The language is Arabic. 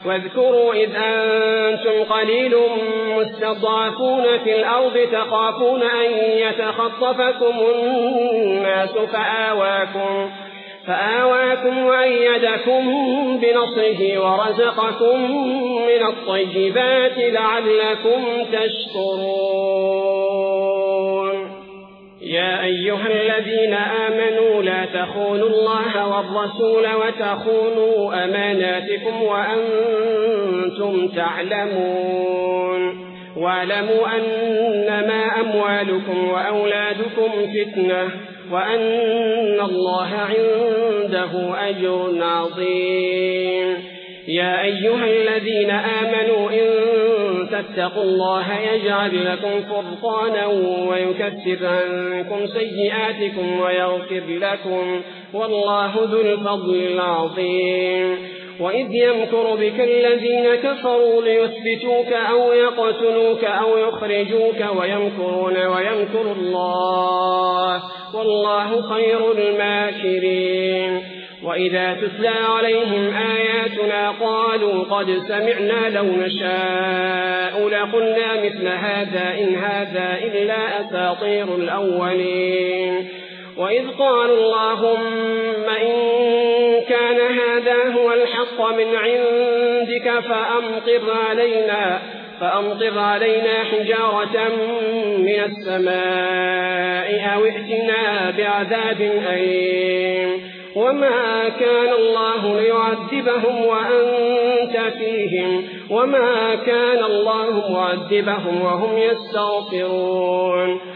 واذكروا إذ أنتم قليل مستضعفون في الأرض تخافون أن يتخطفكم الناس فآواكم وأيدكم بنصره ورزقكم من الطيبات لعلكم تشكرون. يا أيها الذين آمنوا لا تخونوا الله والرسول وتخونوا أماناتكم وأنتم تعلمون. واعلموا أنما أموالكم وأولادكم فتنة وأن الله عنده أجر عظيم. يا أيها الذين آمنوا إن تتقوا الله يجعل لكم فرقانا ويكفر عنكم سيئاتكم ويغفر لكم والله ذو الفضل العظيم. وإذ يمكر بك الذين كفروا ليثبتوك أو يقتلوك أو يخرجوك ويمكرون ويمكر الله والله خير الماكرين. وإذا تتلى عليهم آياتنا قالوا قد سمعنا لو نشاء لقلنا مثل هذا إن هذا إلا أساطير الأولين. وإذ قالوا اللهم إن كان هذا هو الحق من عندك فأمطر علينا حجارة من السماء أو ائتنا بعذاب أليم. وما كان الله ليعذبهم وأنت فيهم وما كان الله معذبهم وهم يستغفرون.